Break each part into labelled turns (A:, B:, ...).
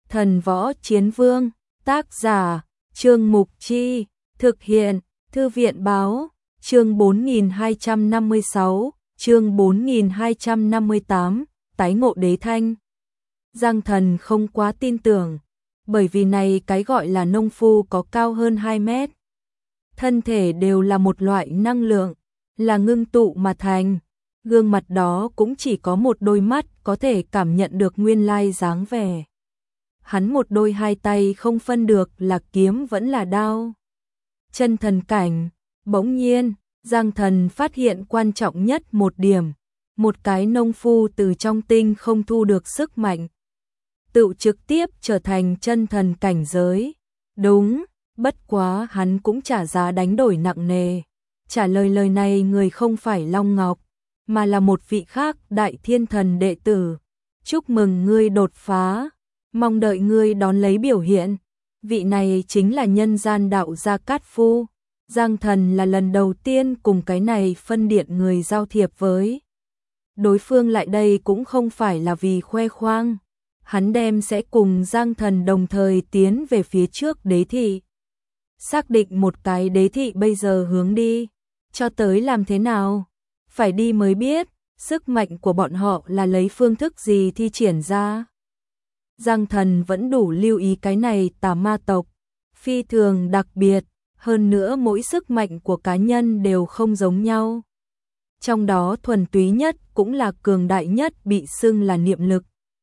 A: Thần Võ Chiến Vương, tác giả, Trương Mục Chi, thực hiện, Thư viện báo, chương 4256, chương 4258, tái ngộ đế thanh. Giang Thần không quá tin tưởng, bởi vì này cái gọi là nông phu có cao hơn 2 mét. Thân thể đều là một loại năng lượng, là ngưng tụ mà thành, gương mặt đó cũng chỉ có một đôi mắt có thể cảm nhận được nguyên lai dáng vẻ. Hắn một đôi hai tay không phân được là kiếm vẫn là đao. Chân thần cảnh, bỗng nhiên, Giang Thần phát hiện quan trọng nhất một điểm, một cái nông phu từ trong tinh không thu được sức mạnh, tự trực tiếp trở thành chân thần cảnh giới. Đúng, bất quá hắn cũng trả giá đánh đổi nặng nề. Trả lời lời này người không phải Long Ngọc, mà là một vị khác đại thiên thần đệ tử. Chúc mừng ngươi đột phá, mong đợi ngươi đón lấy biểu hiện. Vị này chính là nhân gian đạo Gia Cát Phu. Giang Thần là lần đầu tiên cùng cái này phân điện người giao thiệp với. Đối phương lại đây cũng không phải là vì khoe khoang. Hắn đem sẽ cùng Giang Thần đồng thời tiến về phía trước đế thị. Xác định một cái đế thị bây giờ hướng đi, cho tới làm thế nào, phải đi mới biết, sức mạnh của bọn họ là lấy phương thức gì thi triển ra. Giang Thần vẫn đủ lưu ý cái này tà ma tộc, phi thường đặc biệt, hơn nữa mỗi sức mạnh của cá nhân đều không giống nhau. Trong đó thuần túy nhất cũng là cường đại nhất bị xưng là niệm lực.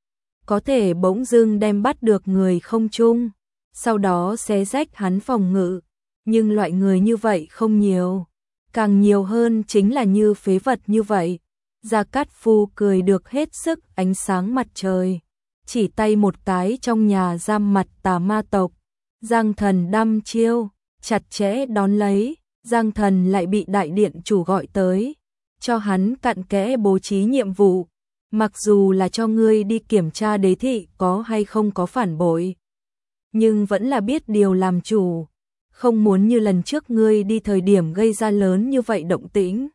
A: Có thể bỗng dưng đem bắt được người không trung, sau đó xé rách hắn phòng ngự, nhưng loại người như vậy không nhiều, càng nhiều hơn chính là như phế vật như vậy. Gia Cát Phu cười được hết sức ánh sáng mặt trời, chỉ tay một cái trong nhà giam mặt tà ma tộc. Giang Thần đăm chiêu, chặt chẽ đón lấy. Giang Thần lại bị đại điện chủ gọi tới, cho hắn cặn kẽ bố trí nhiệm vụ. Mặc dù là cho ngươi đi kiểm tra đế thị có hay không có phản bội, nhưng vẫn là biết điều làm chủ, không muốn như lần trước ngươi đi thời điểm gây ra lớn như vậy động tĩnh.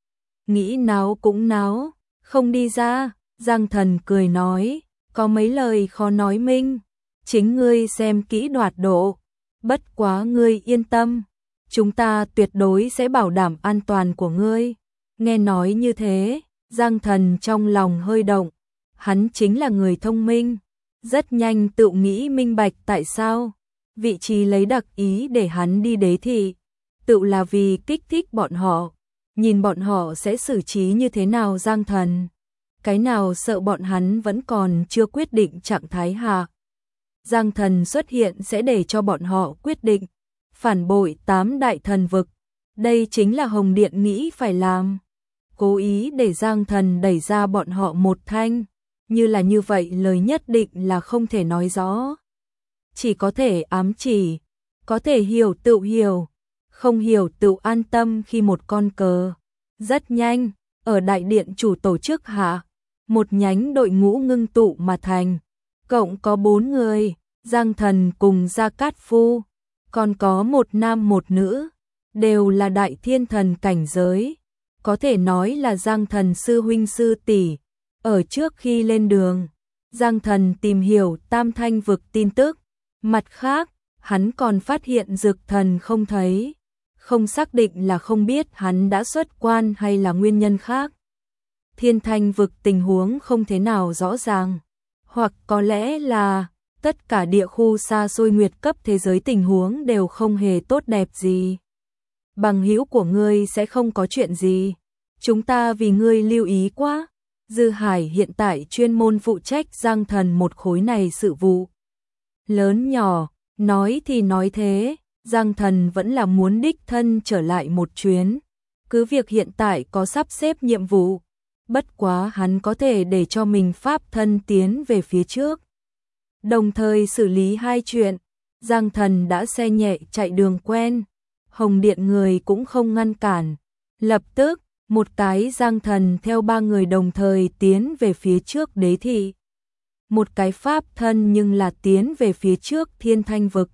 A: Nghĩ náo cũng náo, không đi ra. Giang Thần cười nói, có mấy lời khó nói minh, chính ngươi xem kỹ đoạt độ. Bất quá ngươi yên tâm, chúng ta tuyệt đối sẽ bảo đảm an toàn của ngươi. Nghe nói như thế, Giang Thần trong lòng hơi động, hắn chính là người thông minh, rất nhanh tự nghĩ minh bạch tại sao vị trí lấy đặc ý để hắn đi đế thị, tự là vì kích thích bọn họ, nhìn bọn họ sẽ xử trí như thế nào Giang Thần. Cái nào sợ bọn hắn vẫn còn chưa quyết định trạng thái hạ. Giang Thần xuất hiện sẽ để cho bọn họ quyết định, phản bội 8 đại thần vực, đây chính là Hồng Điện nghĩ phải làm. Cố ý để Giang Thần đẩy ra bọn họ một thanh, như là như vậy lời nhất định là không thể nói rõ. Chỉ có thể ám chỉ, có thể hiểu tự hiểu, không hiểu tự an tâm khi một con cờ. Rất nhanh, ở đại điện chủ tổ chức hạ, một nhánh đội ngũ ngưng tụ mà thành, cộng có 4 người, Giang Thần cùng Gia Cát Phu, còn có một nam một nữ, đều là đại thiên thần cảnh giới. Có thể nói là Giang Thần sư huynh sư tỷ. Ở trước khi lên đường, Giang Thần tìm hiểu Tam Thanh vực tin tức. Mặt khác, hắn còn phát hiện Dược Thần không thấy, không xác định là không biết hắn đã xuất quan hay là nguyên nhân khác. Thiên Thanh vực tình huống không thế nào rõ ràng, hoặc có lẽ là tất cả địa khu xa xôi nguyệt cấp thế giới tình huống đều không hề tốt đẹp gì. Bằng hữu của ngươi sẽ không có chuyện gì, chúng ta vì ngươi lưu ý quá. Dư Hải hiện tại chuyên môn phụ trách Giang Thần một khối này sự vụ. Lớn nhỏ, nói thì nói thế, Giang Thần vẫn là muốn đích thân trở lại một chuyến. Cứ việc hiện tại có sắp xếp nhiệm vụ, bất quá hắn có thể để cho mình pháp thân tiến về phía trước. Đồng thời xử lý 2 chuyện, Giang Thần đã xe nhẹ chạy đường quen, Hồng Điện người cũng không ngăn cản. Lập tức, một cái Giang Thần theo 3 người đồng thời tiến về phía trước đế thị. Một cái pháp thân nhưng là tiến về phía trước Thiên Thanh vực.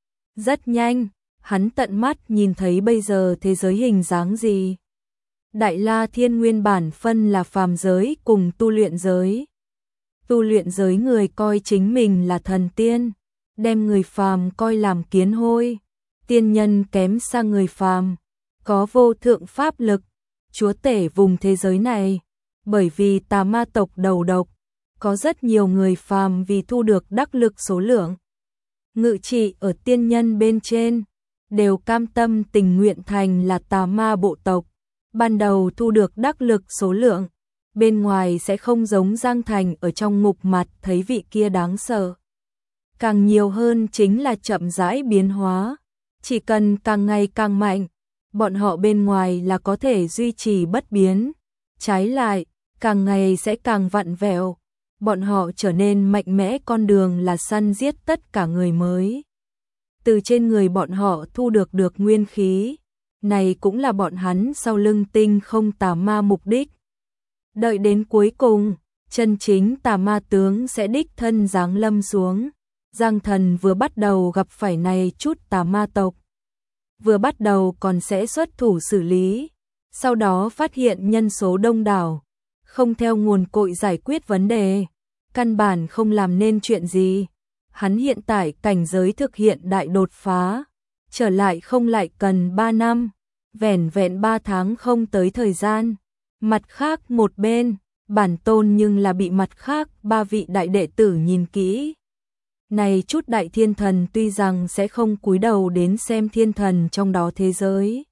A: Rất nhanh, hắn tận mắt nhìn thấy bây giờ thế giới hình dáng gì. Đại La Thiên nguyên bản phân là phàm giới cùng tu luyện giới. Tu luyện giới người coi chính mình là thần tiên, đem người phàm coi làm kiến hôi. Tiên nhân kém xa người phàm, có vô thượng pháp lực, chúa tể vùng thế giới này. Bởi vì tà ma tộc đầu độc, có rất nhiều người phàm vì thu được đắc lực số lượng ngự trị ở tiên nhân bên trên, đều cam tâm tình nguyện thành là tà ma bộ tộc. Ban đầu thu được đắc lực số lượng, bên ngoài sẽ không giống Giang Thành ở trong ngục mặt thấy vị kia đáng sợ. Càng nhiều hơn chính là chậm rãi biến hóa, chỉ cần càng ngày càng mạnh, bọn họ bên ngoài là có thể duy trì bất biến. Trái lại, càng ngày sẽ càng vặn vẹo, bọn họ trở nên mạnh mẽ, con đường là săn giết tất cả người mới. Từ trên người bọn họ thu được nguyên khí, này cũng là bọn hắn sau lưng tinh không tà ma mục đích. Đợi đến cuối cùng, chân chính tà ma tướng sẽ đích thân giáng lâm xuống. Giang Thần vừa bắt đầu gặp phải này chút tà ma tộc, vừa bắt đầu còn sẽ xuất thủ xử lý, sau đó phát hiện nhân số đông đảo, không theo nguồn cội giải quyết vấn đề, căn bản không làm nên chuyện gì. Hắn hiện tại cảnh giới thực hiện đại đột phá, trở lại không lại cần 3 năm, vẻn vẹn 3 tháng không tới thời gian. Mặt khác một bên, bản tôn nhưng là bị mặt khác 3 vị đại đệ tử nhìn kỹ. Này chút đại thiên thần tuy rằng sẽ không cúi đầu đến xem thiên thần trong đó thế giới,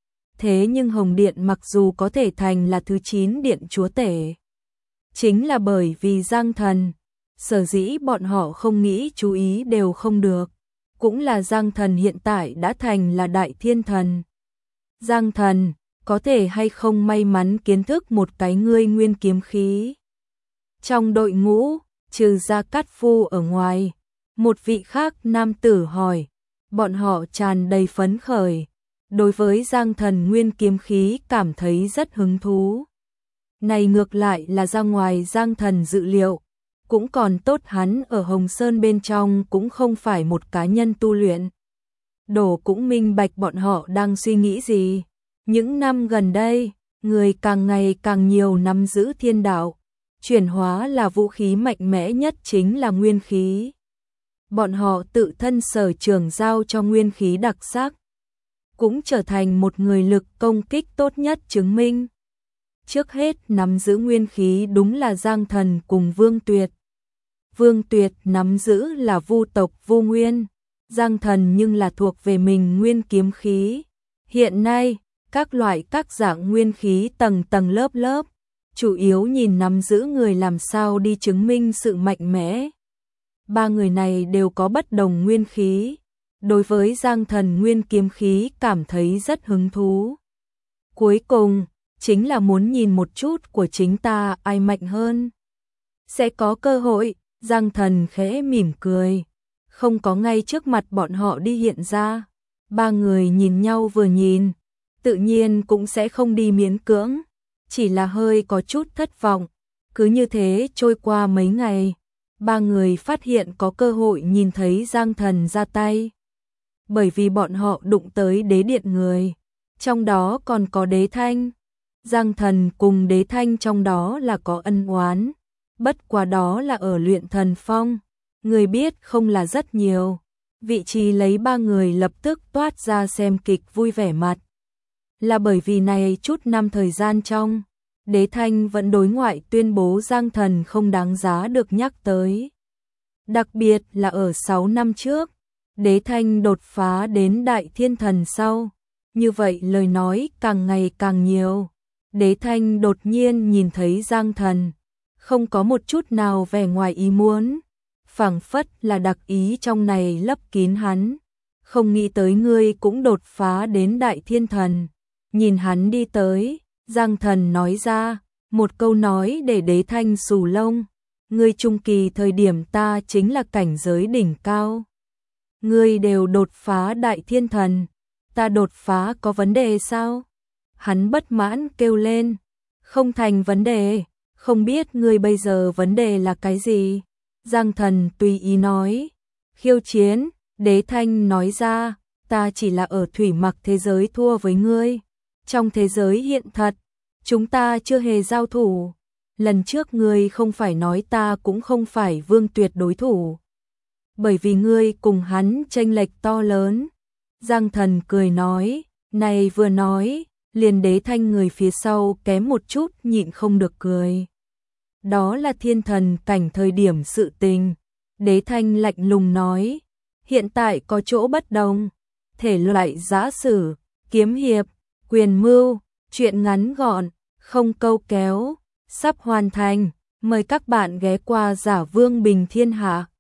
A: thế nhưng Hồng Điện mặc dù có thể thành là thứ 9 điện chúa tể, chính là bởi vì Giang Thần, sở dĩ bọn họ không nghĩ chú ý đều không được, cũng là Giang Thần hiện tại đã thành là đại thiên thần. Giang Thần, có thể hay không may mắn kiến thức một cái ngươi nguyên kiếm khí? Trong đội ngũ, trừ Gia Cát Phu ở ngoài, một vị khác nam tử hỏi, bọn họ tràn đầy phấn khởi, đối với Giang Thần nguyên kiếm khí cảm thấy rất hứng thú. Này ngược lại là ra ngoài Giang Thần dự liệu, cũng còn tốt hắn ở Hồng Sơn bên trong cũng không phải một cá nhân tu luyện. Đổ cũng minh bạch bọn họ đang suy nghĩ gì. Những năm gần đây, người càng ngày càng nhiều nắm giữ thiên đạo, chuyển hóa là vũ khí mạnh mẽ nhất chính là nguyên khí. Bọn họ tự thân sở trường giao cho nguyên khí đặc sắc, cũng trở thành một người lực công kích tốt nhất chứng minh. Trước hết nắm giữ nguyên khí đúng là Giang Thần cùng Vương Tuyệt. Vương Tuyệt nắm giữ là vu tộc Vu Nguyên, Giang Thần nhưng là thuộc về mình nguyên kiếm khí. Hiện nay, các loại các dạng nguyên khí tầng tầng lớp lớp, chủ yếu nhìn nắm giữ người làm sao đi chứng minh sự mạnh mẽ. 3 người này đều có bất đồng nguyên khí, đối với Giang Thần nguyên kiếm khí cảm thấy rất hứng thú. Cuối cùng, chính là muốn nhìn một chút của chính ta ai mạnh hơn. Sẽ có cơ hội, Giang Thần khẽ mỉm cười, không có ngay trước mặt bọn họ đi hiện ra. 3 người nhìn nhau vừa nhìn, tự nhiên cũng sẽ không đi miễn cưỡng, chỉ là hơi có chút thất vọng. Cứ như thế trôi qua mấy ngày, 3 người phát hiện có cơ hội nhìn thấy Giang Thần ra tay. Bởi vì bọn họ đụng tới đế điện người, trong đó còn có đế thanh. Giang Thần cùng đế thanh trong đó là có ân oán, bất quá đó là ở luyện thần phong, người biết không là rất nhiều. Vị trí lấy 3 người lập tức toát ra xem kịch vui vẻ mặt. Là bởi vì này chút năm thời gian trong, đế thanh vẫn đối ngoại tuyên bố Giang Thần không đáng giá được nhắc tới. Đặc biệt là ở 6 năm trước, đế thanh đột phá đến đại thiên thần sau, như vậy lời nói càng ngày càng nhiều. Đế thanh đột nhiên nhìn thấy Giang Thần, không có một chút nào vẻ ngoài ý muốn, phảng phất là đặc ý trong này lấp kín hắn. Không nghĩ tới ngươi cũng đột phá đến đại thiên thần. Nhìn hắn đi tới, Giang Thần nói ra, một câu nói để đế thanh xù lông. Ngươi trung kỳ thời điểm ta chính là cảnh giới đỉnh cao. Ngươi đều đột phá đại thiên thần, ta đột phá có vấn đề sao? Hắn bất mãn kêu lên, không thành vấn đề, không biết ngươi bây giờ vấn đề là cái gì? Giang Thần tùy ý nói, khiêu chiến. Đế thanh nói ra, ta chỉ là ở thủy mặc thế giới thua với ngươi. Trong thế giới hiện thật, chúng ta chưa hề giao thủ. lần trước ngươi không phải nói ta cũng không phải Vương Tuyệt đối thủ. Bởi vì ngươi cùng hắn chênh lệch to lớn. Giang Thần cười nói, này vừa nói, liền Đế Thanh người phía sau kém một chút nhịn không được cười. Đó là thiên thần cảnh thời điểm sự tình. Đế Thanh lạnh lùng nói, hiện tại có chỗ bất đồng. Thể loại giã sử, kiếm hiệp, quyền mưu, truyện ngắn gọn, không câu kéo, sắp hoàn thành. Mời các bạn ghé qua Giả Vương Bình Thiên Hạ.